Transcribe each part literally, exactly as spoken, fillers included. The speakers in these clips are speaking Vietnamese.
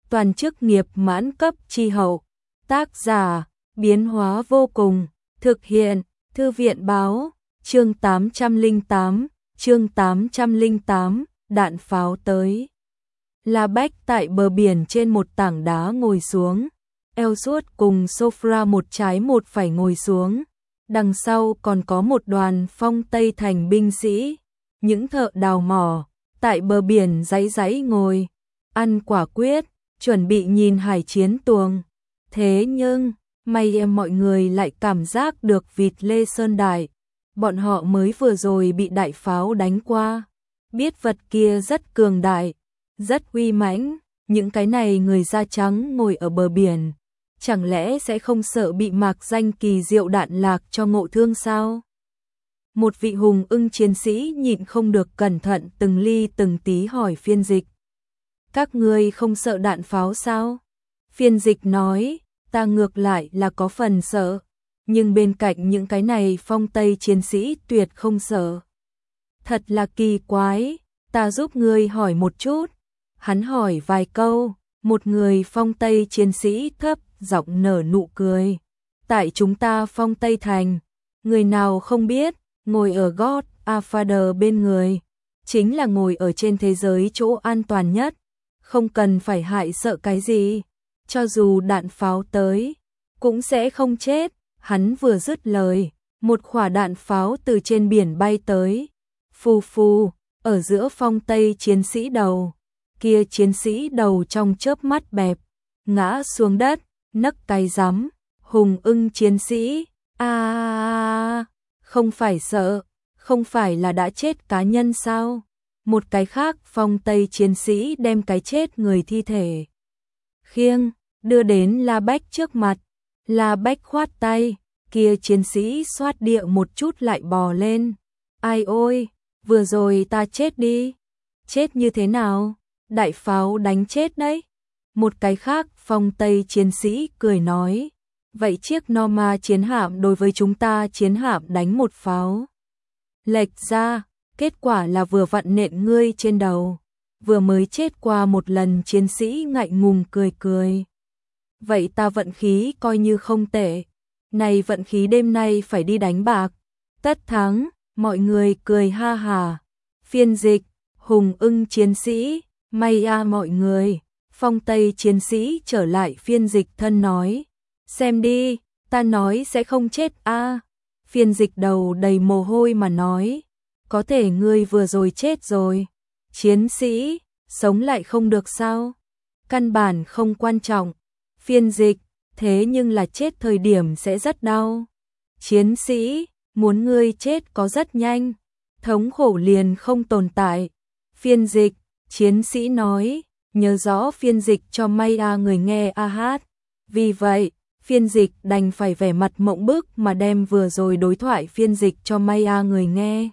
toàn chức nghiệp mãn cấp chi hậu. Tác giả, biến hóa vô cùng, thực hiện, thư viện báo, chương tám trăm lẻ tám, chương tám trăm lẻ tám, đạn pháo tới. La Bách tại bờ biển trên một tảng đá ngồi xuống, Elsuốt cùng Sofra một trái một phải ngồi xuống, đằng sau còn có một đoàn Phong Tây Thành binh sĩ, những thợ đào mỏ, tại bờ biển giãy giãy ngồi, ăn quả quyết, chuẩn bị nhìn hải chiến tuồng. Thế nhưng, may em mọi người lại cảm giác được vịt Lê Sơn Đại, bọn họ mới vừa rồi bị đại pháo đánh qua, biết vật kia rất cường đại, rất uy mãnh, những cái này người da trắng ngồi ở bờ biển, chẳng lẽ sẽ không sợ bị mạc danh kỳ diệu đạn lạc cho ngộ thương sao? Một vị hùng ưng chiến sĩ nhịn không được cẩn thận từng ly từng tí hỏi phiên dịch. Các ngươi không sợ đạn pháo sao? Phiên dịch nói, ta ngược lại là có phần sợ, nhưng bên cạnh những cái này Phong Tây chiến sĩ tuyệt không sợ. Thật là kỳ quái, ta giúp ngươi hỏi một chút. Hắn hỏi vài câu, một người Phong Tây chiến sĩ thấp giọng nở nụ cười. Tại chúng ta Phong Tây Thành, người nào không biết, ngồi ở Godfather bên người, chính là ngồi ở trên thế giới chỗ an toàn nhất, không cần phải hại sợ cái gì, cho dù đạn pháo tới, cũng sẽ không chết. Hắn vừa dứt lời, một quả đạn pháo từ trên biển bay tới, phù phù, ở giữa Phong Tây chiến sĩ đầu, kia chiến sĩ đầu trong chớp mắt bẹp, ngã xuống đất, nấc cái rắm, hùng ưng chiến sĩ, a à, không phải sợ, không phải là đã chết cá nhân sao? Một cái khác Phong Tây chiến sĩ đem cái chết người thi thể khiêng, đưa đến La Bách trước mặt. La Bách khoát tay, kia chiến sĩ xoát địa một chút lại bò lên. Ai ôi, vừa rồi ta chết đi. Chết như thế nào? Đại pháo đánh chết đấy. Một cái khác Phong Tây chiến sĩ cười nói, vậy chiếc Norma chiến hạm đối với chúng ta chiến hạm đánh một pháo lệch ra, kết quả là vừa vặn nện ngươi trên đầu. Vừa mới chết qua một lần chiến sĩ ngại ngùng cười cười. Vậy ta vận khí coi như không tệ. Này vận khí đêm nay phải đi đánh bạc. Tất thắng, mọi người cười ha hà. Phiên dịch, hùng ưng chiến sĩ, may a mọi người. Phong Tây chiến sĩ trở lại phiên dịch thân nói. Xem đi, ta nói sẽ không chết a. Phiên dịch đầu đầy mồ hôi mà nói. Có thể ngươi vừa rồi chết rồi. Chiến sĩ, sống lại không được sao? Căn bản không quan trọng. Phiên dịch, thế nhưng là chết thời điểm sẽ rất đau. Chiến sĩ, muốn ngươi chết có rất nhanh, thống khổ liền không tồn tại. Phiên dịch, chiến sĩ nói, nhớ rõ phiên dịch cho Maya người nghe a hát. Vì vậy, phiên dịch đành phải vẻ mặt mộng bức mà đem vừa rồi đối thoại phiên dịch cho Maya người nghe.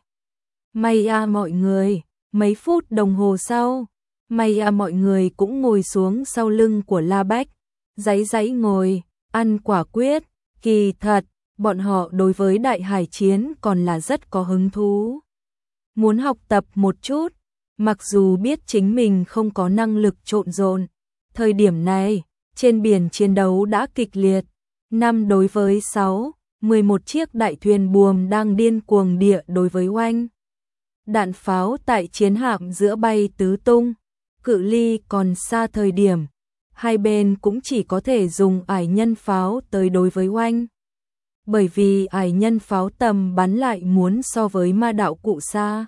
Maya mọi người, mấy phút đồng hồ sau, Maya mọi người cũng ngồi xuống sau lưng của La Bách. Giãy giãy ngồi, ăn quả quyết, kỳ thật, bọn họ đối với đại hải chiến còn là rất có hứng thú. Muốn học tập một chút, mặc dù biết chính mình không có năng lực trộn rộn. Thời điểm này, trên biển chiến đấu đã kịch liệt, năm đối với sáu, mười một chiếc đại thuyền buồm đang điên cuồng địa đối với oanh. Đạn pháo tại chiến hạm giữa bay tứ tung, cự ly còn xa thời điểm. Hai bên cũng chỉ có thể dùng ải nhân pháo tới đối với oanh. Bởi vì ải nhân pháo tầm bắn lại muốn so với ma đạo cụ xa.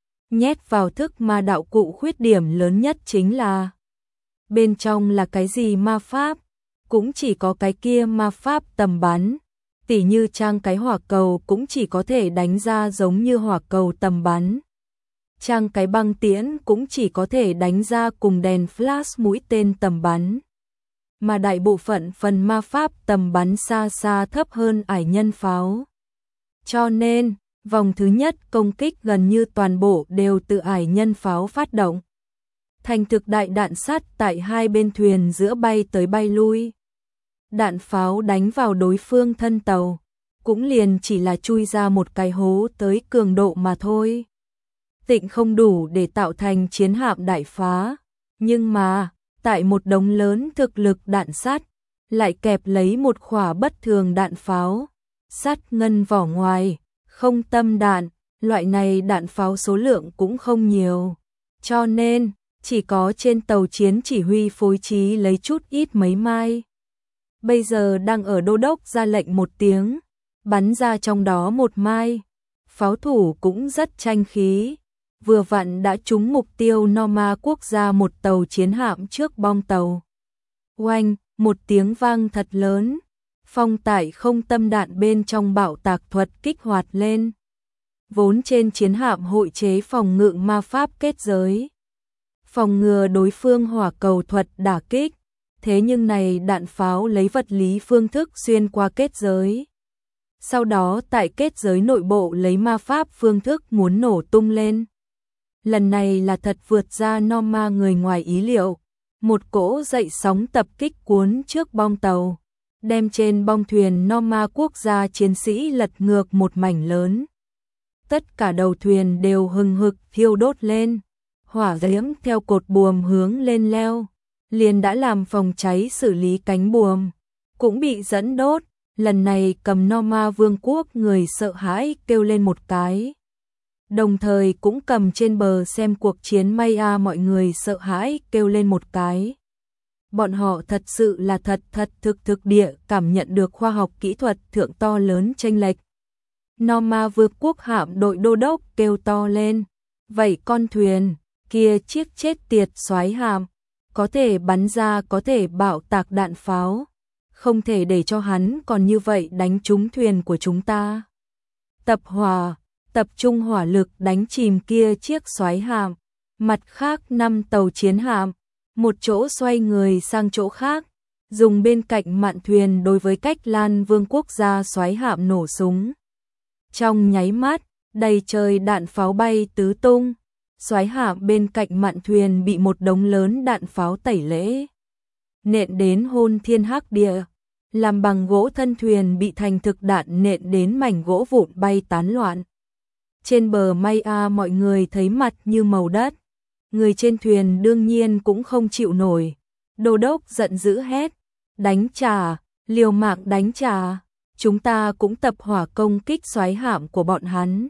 Nhét vào thức ma đạo cụ khuyết điểm lớn nhất chính là bên trong là cái gì ma pháp, cũng chỉ có cái kia ma pháp tầm bắn. Tỉ như trang cái hỏa cầu cũng chỉ có thể đánh ra giống như hỏa cầu tầm bắn. Trang cái băng tiễn cũng chỉ có thể đánh ra cùng đèn flash mũi tên tầm bắn. Mà đại bộ phận phần ma pháp tầm bắn xa xa thấp hơn ải nhân pháo. Cho nên, vòng thứ nhất công kích gần như toàn bộ đều từ ải nhân pháo phát động. Thành thực đại đạn sắt tại hai bên thuyền giữa bay tới bay lui. Đạn pháo đánh vào đối phương thân tàu, cũng liền chỉ là chui ra một cái hố tới cường độ mà thôi. Tịnh không đủ để tạo thành chiến hạm đại phá, nhưng mà, tại một đống lớn thực lực đạn sắt, lại kẹp lấy một khỏa bất thường đạn pháo, sắt ngân vỏ ngoài, không tâm đạn, loại này đạn pháo số lượng cũng không nhiều, cho nên chỉ có trên tàu chiến chỉ huy phối trí lấy chút ít mấy mai. Bây giờ đang ở đô đốc ra lệnh một tiếng, bắn ra trong đó một mai, pháo thủ cũng rất tranh khí, vừa vặn đã trúng mục tiêu Norma quốc gia một tàu chiến hạm trước bong tàu. Oanh, một tiếng vang thật lớn, phong tải không tâm đạn bên trong bạo tạc thuật kích hoạt lên. Vốn trên chiến hạm hội chế phòng ngự ma pháp kết giới, phòng ngừa đối phương hỏa cầu thuật đả kích, thế nhưng này đạn pháo lấy vật lý phương thức xuyên qua kết giới. Sau đó tại kết giới nội bộ lấy ma pháp phương thức muốn nổ tung lên. Lần này là thật vượt ra Norma người ngoài ý liệu, một cỗ dậy sóng tập kích cuốn trước bong tàu, đem trên bong thuyền Norma quốc gia chiến sĩ lật ngược một mảnh lớn. Tất cả đầu thuyền đều hừng hực thiêu đốt lên, hỏa diễm theo cột buồm hướng lên leo, liền đã làm phòng cháy xử lý cánh buồm, cũng bị dẫn đốt. Lần này cầm Norma vương quốc người sợ hãi kêu lên một cái. Đồng thời cũng cầm trên bờ xem cuộc chiến Maya mọi người sợ hãi kêu lên một cái. Bọn họ thật sự là thật thật thực thực địa cảm nhận được khoa học kỹ thuật thượng to lớn chênh lệch. Norma vương quốc hạm đội đô đốc kêu to lên. Vậy con thuyền, kia chiếc chết tiệt soái hạm, có thể bắn ra có thể bạo tạc đạn pháo. Không thể để cho hắn còn như vậy đánh trúng thuyền của chúng ta. Tập hỏa, tập trung hỏa lực đánh chìm kia chiếc soái hạm. Mặt khác năm tàu chiến hạm, một chỗ xoay người sang chỗ khác, dùng bên cạnh mạn thuyền đối với cách Lan Vương quốc gia soái hạm nổ súng. Trong nháy mắt, đầy trời đạn pháo bay tứ tung, soái hạm bên cạnh mạn thuyền bị một đống lớn đạn pháo tẩy lễ. Nện đến hôn thiên hắc địa, làm bằng gỗ thân thuyền bị thành thực đạn nện đến mảnh gỗ vụn bay tán loạn. Trên bờ Maya mọi người thấy mặt như màu đất, người trên thuyền đương nhiên cũng không chịu nổi. Đô đốc giận dữ hét, đánh trả, liều mạng đánh trả, chúng ta cũng tập hỏa công kích soái hạm của bọn hắn.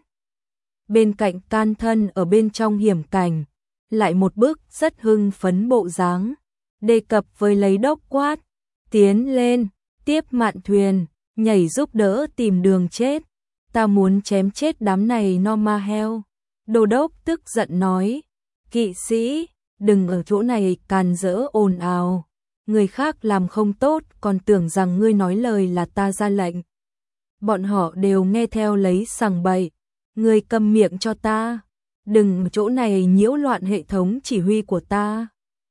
Bên cạnh can thân ở bên trong hiểm cảnh, lại một bước rất hưng phấn bộ dáng, đề cập với lấy đốc quát, tiến lên, tiếp mạn thuyền, nhảy giúp đỡ tìm đường chết, ta muốn chém chết đám này Norma heo. Đô đốc tức giận nói, kỵ sĩ, đừng ở chỗ này càn rỡ ồn ào, người khác làm không tốt còn tưởng rằng ngươi nói lời là ta ra lệnh. Bọn họ đều nghe theo lấy sằng bậy, ngươi câm miệng cho ta, đừng ở chỗ này nhiễu loạn hệ thống chỉ huy của ta.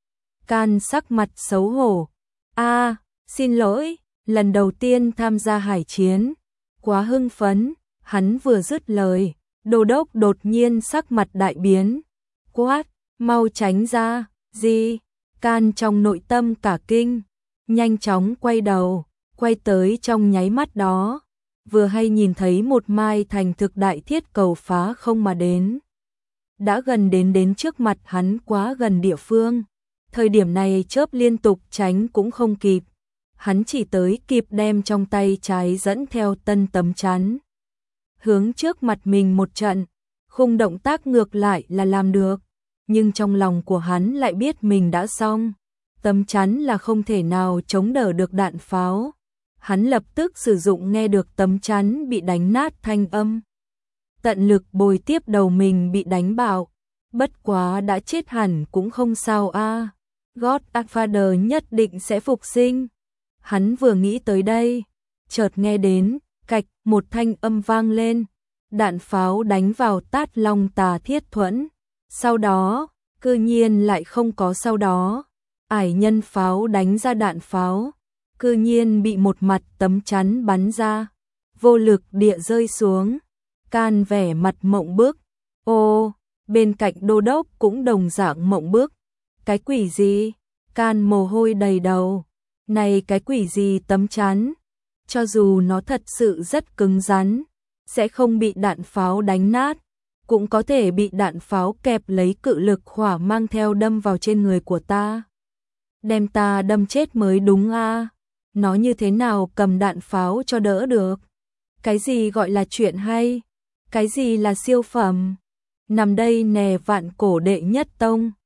Can sắc mặt xấu hổ, a, xin lỗi, lần đầu tiên tham gia hải chiến, quá hưng phấn. Hắn vừa dứt lời, đô đốc đột nhiên sắc mặt đại biến, quát, mau tránh ra. Gì? Can trong nội tâm cả kinh, nhanh chóng quay đầu, quay tới trong nháy mắt đó, vừa hay nhìn thấy một mai thành thực đại thiết cầu phá không mà đến. Đã gần đến đến trước mặt hắn quá gần địa phương, thời điểm này chớp liên tục tránh cũng không kịp, hắn chỉ tới kịp đem trong tay trái dẫn theo tân tấm chắn. Hướng trước mặt mình một trận, khung động tác ngược lại là làm được, nhưng trong lòng của hắn lại biết mình đã xong, tấm chắn là không thể nào chống đỡ được đạn pháo. Hắn lập tức sử dụng nghe được tấm chắn bị đánh nát thanh âm. Tận lực bồi tiếp đầu mình bị đánh bạo, bất quá đã chết hẳn cũng không sao a. Godfather nhất định sẽ phục sinh. Hắn vừa nghĩ tới đây, chợt nghe đến cạch một thanh âm vang lên, đạn pháo đánh vào Tát Long Tà Thiết Thuẫn. Sau đó, cư nhiên lại không có sau đó, ải nhân pháo đánh ra đạn pháo, cư nhiên bị một mặt tấm chắn bắn ra, vô lực địa rơi xuống. Can vẻ mặt mộng bức, ô, bên cạnh đô đốc cũng đồng dạng mộng bức. Cái quỷ gì? Can mồ hôi đầy đầu, này cái quỷ gì tấm chắn? Cho dù nó thật sự rất cứng rắn, sẽ không bị đạn pháo đánh nát, cũng có thể bị đạn pháo kẹp lấy cự lực hỏa mang theo đâm vào trên người của ta. đem ta đâm chết mới đúng a. Nó như thế nào cầm đạn pháo cho đỡ được? Cái gì gọi là chuyện hay? Cái gì là siêu phẩm? Nằm đây nè vạn cổ đệ nhất tông.